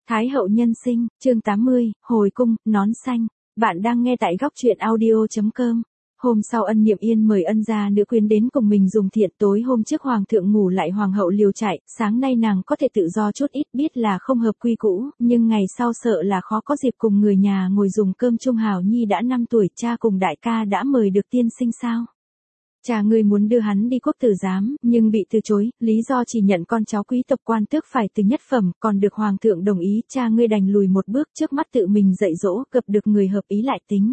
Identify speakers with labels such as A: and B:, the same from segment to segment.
A: Thái hậu nhân sinh, chương 80, hồi cung, nón xanh. Bạn đang nghe tại góc truyện audio.com. Hôm sau Ân Niệm Yên mời ân gia nữ quyến đến cùng mình dùng thiện. Tối hôm trước hoàng thượng ngủ lại hoàng hậu liều chạy, sáng nay nàng có thể tự do chút ít, biết là không hợp quy cũ, nhưng ngày sau sợ là khó có dịp cùng người nhà ngồi dùng cơm chung. Hào Nhi đã 5 tuổi, cha cùng đại ca đã mời được tiên sinh sao? Cha ngươi muốn đưa hắn đi quốc tử giám, nhưng bị từ chối, lý do chỉ nhận con cháu quý tộc quan tước phải từ nhất phẩm, còn được hoàng thượng đồng ý. Cha ngươi đành lùi một bước, trước mắt tự mình dạy dỗ, gặp được người hợp ý lại tính.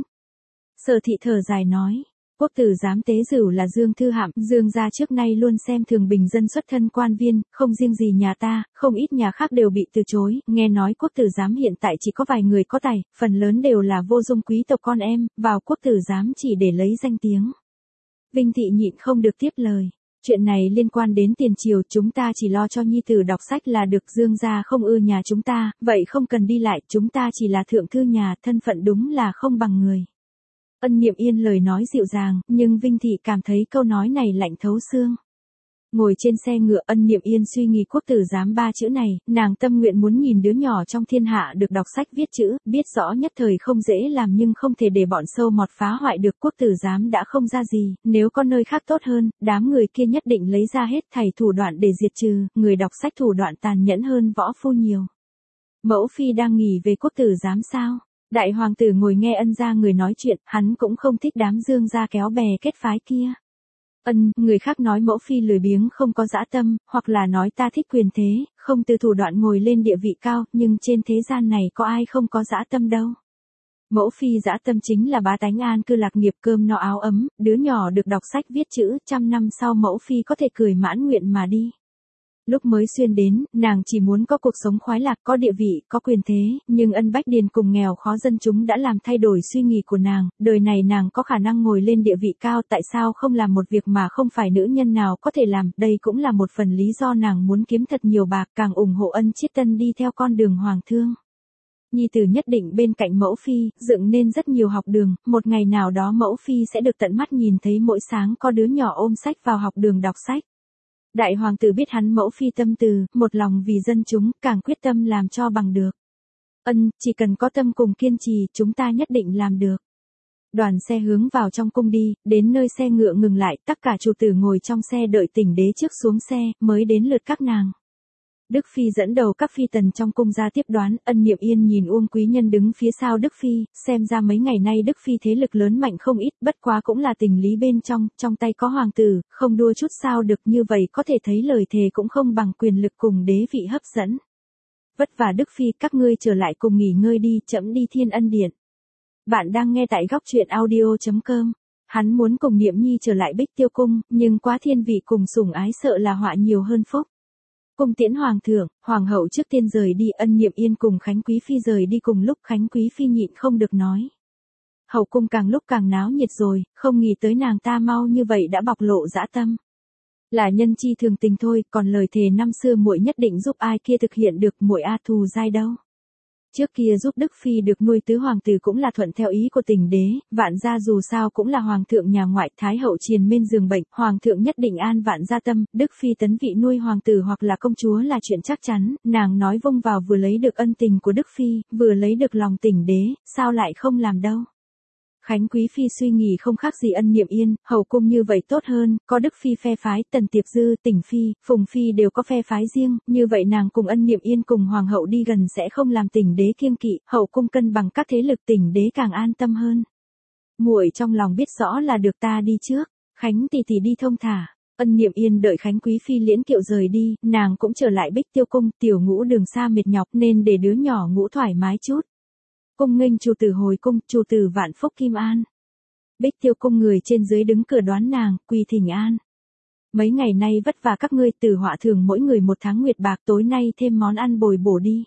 A: Sở Thị thở dài nói, quốc tử giám tế dửu là Dương Thư Hạm, Dương gia trước nay luôn xem thường bình dân xuất thân quan viên, không riêng gì nhà ta, không ít nhà khác đều bị từ chối. Nghe nói quốc tử giám hiện tại chỉ có vài người có tài, phần lớn đều là vô dung quý tộc con em, vào quốc tử giám chỉ để lấy danh tiếng. Vinh Thị nhịn không được tiếp lời. Chuyện này liên quan đến tiền triều, chúng ta chỉ lo cho nhi tử đọc sách là được. Dương gia không ưa nhà chúng ta, vậy không cần đi lại, chúng ta chỉ là thượng thư nhà, thân phận đúng là không bằng người. Ân Niệm Yên lời nói dịu dàng, nhưng Vinh Thị cảm thấy câu nói này lạnh thấu xương. Ngồi trên xe ngựa, Ân Niệm Yên suy nghĩ quốc tử giám 3 chữ này, nàng tâm nguyện muốn nhìn đứa nhỏ trong thiên hạ được đọc sách viết chữ, biết rõ nhất thời không dễ làm nhưng không thể để bọn sâu mọt phá hoại được. Quốc tử giám đã không ra gì, nếu có nơi khác tốt hơn, đám người kia nhất định lấy ra hết thảy thủ đoạn để diệt trừ, người đọc sách thủ đoạn tàn nhẫn hơn võ phu nhiều. Mẫu phi đang nghỉ về quốc tử giám sao? Đại hoàng tử ngồi nghe ân gia người nói chuyện, hắn cũng không thích đám Dương gia kéo bè kết phái kia. Người khác nói mẫu phi lười biếng không có dã tâm, hoặc là nói ta thích quyền thế, không từ thủ đoạn ngồi lên địa vị cao, nhưng trên thế gian này có ai không có dã tâm đâu. Mẫu phi dã tâm chính là bá tánh an cư lạc nghiệp, cơm no áo ấm, đứa nhỏ được đọc sách viết chữ, 100 năm sau mẫu phi có thể cười mãn nguyện mà đi. Lúc mới xuyên đến, nàng chỉ muốn có cuộc sống khoái lạc, có địa vị, có quyền thế, nhưng ân bách điền cùng nghèo khó dân chúng đã làm thay đổi suy nghĩ của nàng. Đời này nàng có khả năng ngồi lên địa vị cao, tại sao không làm một việc mà không phải nữ nhân nào có thể làm? Đây cũng là một phần lý do nàng muốn kiếm thật nhiều bạc, càng ủng hộ Ân Chiết Tân đi theo con đường hoàng thương. Nhi tử nhất định bên cạnh mẫu phi, dựng nên rất nhiều học đường, một ngày nào đó mẫu phi sẽ được tận mắt nhìn thấy mỗi sáng có đứa nhỏ ôm sách vào học đường đọc sách. Đại hoàng tử biết hắn mẫu phi tâm từ, một lòng vì dân chúng, càng quyết tâm làm cho bằng được. Chỉ cần có tâm cùng kiên trì, chúng ta nhất định làm được. Đoàn xe hướng vào trong cung đi, đến nơi xe ngựa ngừng lại, tất cả chủ tử ngồi trong xe đợi tỉnh đế trước xuống xe, mới đến lượt các nàng. Đức Phi dẫn đầu các phi tần trong cung ra tiếp đoán. Ân Niệm Yên nhìn Uông quý nhân đứng phía sau Đức Phi, xem ra mấy ngày nay Đức Phi thế lực lớn mạnh không ít, bất quá cũng là tình lý bên trong tay có hoàng tử, không đua chút sao được, như vậy có thể thấy lời thề cũng không bằng quyền lực cùng đế vị hấp dẫn. Vất vả Đức Phi, các ngươi trở lại cùng nghỉ ngơi đi, trẫm đi Thiên Ân Điện. Bạn đang nghe tại góc truyện audio.com. Hắn muốn cùng Niệm Nhi trở lại Bích Tiêu Cung, nhưng quá thiên vị cùng sủng ái sợ là họa nhiều hơn phúc. Cung tiễn hoàng thượng, hoàng hậu trước tiên rời đi. Ân Niệm Yên cùng Khánh Quý Phi rời đi cùng lúc. Khánh Quý Phi nhịn không được nói. Hậu cung càng lúc càng náo nhiệt rồi, không nghĩ tới nàng ta mau như vậy đã bộc lộ dã tâm. Là nhân chi thường tình thôi, còn lời thề năm xưa muội nhất định giúp ai kia thực hiện được, muội a thù dai đâu. Trước kia giúp Đức Phi được nuôi tứ hoàng tử cũng là thuận theo ý của tình đế, vạn gia dù sao cũng là hoàng thượng nhà ngoại, thái hậu triền bên giường bệnh, hoàng thượng nhất định an vạn gia tâm. Đức Phi tấn vị nuôi hoàng tử hoặc là công chúa là chuyện chắc chắn, nàng nói vung vào vừa lấy được ân tình của Đức Phi, vừa lấy được lòng tình đế, sao lại không làm đâu. Khánh Quý Phi suy nghĩ không khác gì Ân Niệm Yên, hậu cung như vậy tốt hơn, có Đức Phi phe phái, Tần Tiệp Dư, Tỉnh Phi, Phùng Phi đều có phe phái riêng, như vậy nàng cùng Ân Niệm Yên cùng hoàng hậu đi gần sẽ không làm tình đế kiêng kỵ, hậu cung cân bằng các thế lực, tình đế càng an tâm hơn. Muội trong lòng biết rõ là được, ta đi trước, Khánh tỷ tỷ đi thông thả. Ân Niệm Yên đợi Khánh Quý Phi liễn kiệu rời đi, nàng cũng trở lại Bích Tiêu Cung, tiểu ngũ đường xa mệt nhọc nên để đứa nhỏ ngủ thoải mái chút. Cung nghênh chủ tử hồi cung, chủ tử vạn phúc kim an. Bích Tiêu Cung người trên dưới đứng cửa đoán nàng, quỳ thỉnh an. Mấy ngày nay vất vả các ngươi, Tử Họa thường mỗi người 1 tháng nguyệt bạc, tối nay thêm món ăn bồi bổ đi.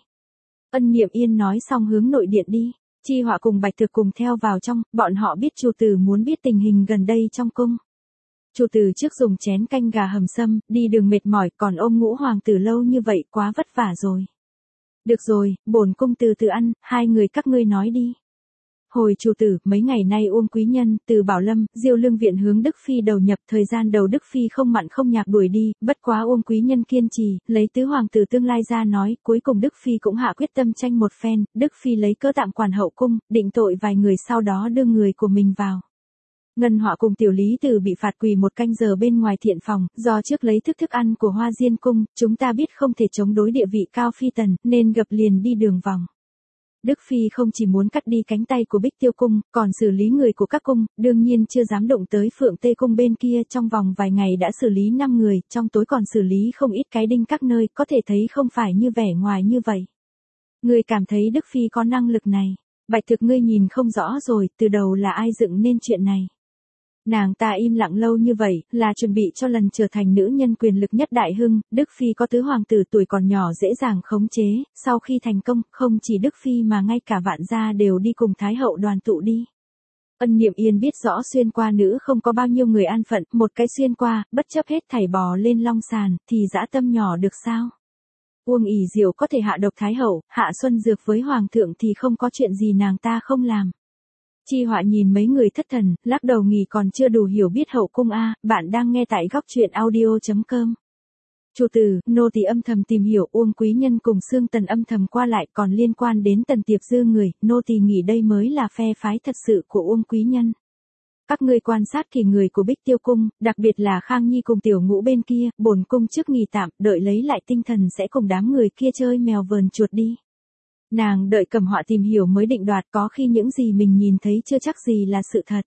A: Ân Niệm Yên nói xong hướng nội điện đi. Chi Họa cùng Bạch Thực cùng theo vào trong, bọn họ biết chủ tử muốn biết tình hình gần đây trong cung. Chủ tử trước dùng chén canh gà hầm sâm, đi đường mệt mỏi, còn ôm ngũ hoàng tử lâu như vậy quá vất vả rồi. Được rồi, bổn cung từ từ ăn, hai người các ngươi nói đi. Hồi chủ tử, mấy ngày nay Uông Quý Nhân, từ Bảo Lâm, Diêu Lương viện hướng Đức Phi đầu nhập, thời gian đầu Đức Phi không mặn không nhạt đuổi đi, bất quá Uông Quý Nhân kiên trì, lấy tứ hoàng tử tương lai ra nói, cuối cùng Đức Phi cũng hạ quyết tâm tranh một phen, Đức Phi lấy cớ tạm quản hậu cung, định tội vài người sau đó đưa người của mình vào. Ngân Họa cùng Tiểu Lý Tử bị phạt quỳ một canh giờ bên ngoài thiện phòng, do trước lấy thức ăn của Hoa Diên cung, chúng ta biết không thể chống đối địa vị cao phi tần, nên gập liền đi đường vòng. Đức Phi không chỉ muốn cắt đi cánh tay của Bích Tiêu cung, còn xử lý người của các cung, đương nhiên chưa dám động tới Phượng Tê cung bên kia, trong vòng vài ngày đã xử lý 5 người, trong tối còn xử lý không ít cái đinh các nơi, có thể thấy không phải như vẻ ngoài như vậy. Ngươi cảm thấy Đức Phi có năng lực này, Bạch Thực ngươi nhìn không rõ rồi, từ đầu là ai dựng nên chuyện này. Nàng ta im lặng lâu như vậy, là chuẩn bị cho lần trở thành nữ nhân quyền lực nhất đại hưng, Đức Phi có tứ hoàng tử tuổi còn nhỏ dễ dàng khống chế, sau khi thành công, không chỉ Đức Phi mà ngay cả Vạn gia đều đi cùng Thái hậu đoàn tụ đi. Ân Niệm Yên biết rõ xuyên qua nữ không có bao nhiêu người an phận, một cái xuyên qua, bất chấp hết thảy bò lên long sàn, thì dã tâm nhỏ được sao? Uông ỷ diệu có thể hạ độc Thái hậu, hạ xuân dược với hoàng thượng thì không có chuyện gì nàng ta không làm. Chi Họa nhìn mấy người thất thần, lắc đầu nghỉ còn chưa đủ hiểu biết hậu cung a, bạn đang nghe tại góc truyện audio.com. Chủ tử, nô tỳ âm thầm tìm hiểu Uông Quý Nhân cùng Xương Tần âm thầm qua lại, còn liên quan đến Tần Tiệp Dư người, nô tỳ nghĩ đây mới là phe phái thật sự của Uông Quý Nhân. Các ngươi quan sát kỹ người của Bích Tiêu cung, đặc biệt là Khang Nhi cùng Tiểu Ngũ bên kia, bổn cung trước nghỉ tạm, đợi lấy lại tinh thần sẽ cùng đám người kia chơi mèo vờn chuột đi. Nàng đợi Cẩm Họa tìm hiểu mới định đoạt, có khi những gì mình nhìn thấy chưa chắc gì là sự thật.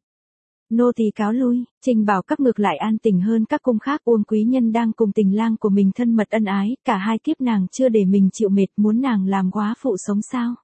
A: Nô tỳ cáo lui, Trình Bảo Các ngược lại an tình hơn các cung khác. Uông Quý Nhân đang cùng tình lang của mình thân mật ân ái, cả hai kiếp nàng chưa để mình chịu mệt, muốn nàng làm góa phụ sống sao?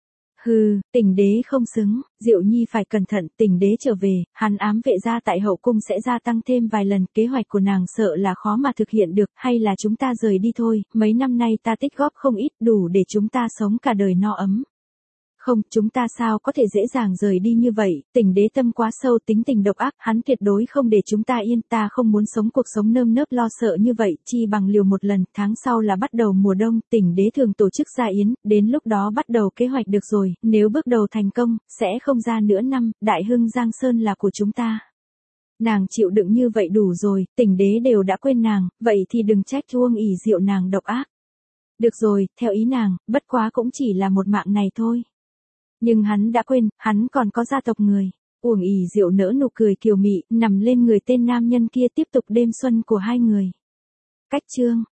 A: Hừ, Tình đế không xứng, Diệu Nhi phải cẩn thận, Tình đế trở về, hắn ám vệ gia tại hậu cung sẽ gia tăng thêm vài lần, kế hoạch của nàng sợ là khó mà thực hiện được, hay là chúng ta rời đi thôi, mấy năm nay ta tích góp không ít, đủ để chúng ta sống cả đời no ấm. Không, chúng ta sao có thể dễ dàng rời đi như vậy, Tình đế tâm quá sâu, tính tình độc ác, hắn tuyệt đối không để chúng ta yên, ta không muốn sống cuộc sống nơm nớp lo sợ như vậy, chi bằng liều một lần, tháng sau là bắt đầu mùa đông, Tình đế thường tổ chức gia yến, đến lúc đó bắt đầu kế hoạch được rồi, nếu bước đầu thành công, sẽ không ra nữa năm, đại hưng Giang Sơn là của chúng ta. Nàng chịu đựng như vậy đủ rồi, Tình đế đều đã quên nàng, vậy thì đừng trách Uông ỷ diệu nàng độc ác. Được rồi, theo ý nàng, bất quá cũng chỉ là một mạng này thôi. Nhưng hắn đã quên, hắn còn có gia tộc người. Uông ỷ diệu nỡ nụ cười kiều mị, nằm lên người tên nam nhân kia tiếp tục đêm xuân của hai người. Cách chương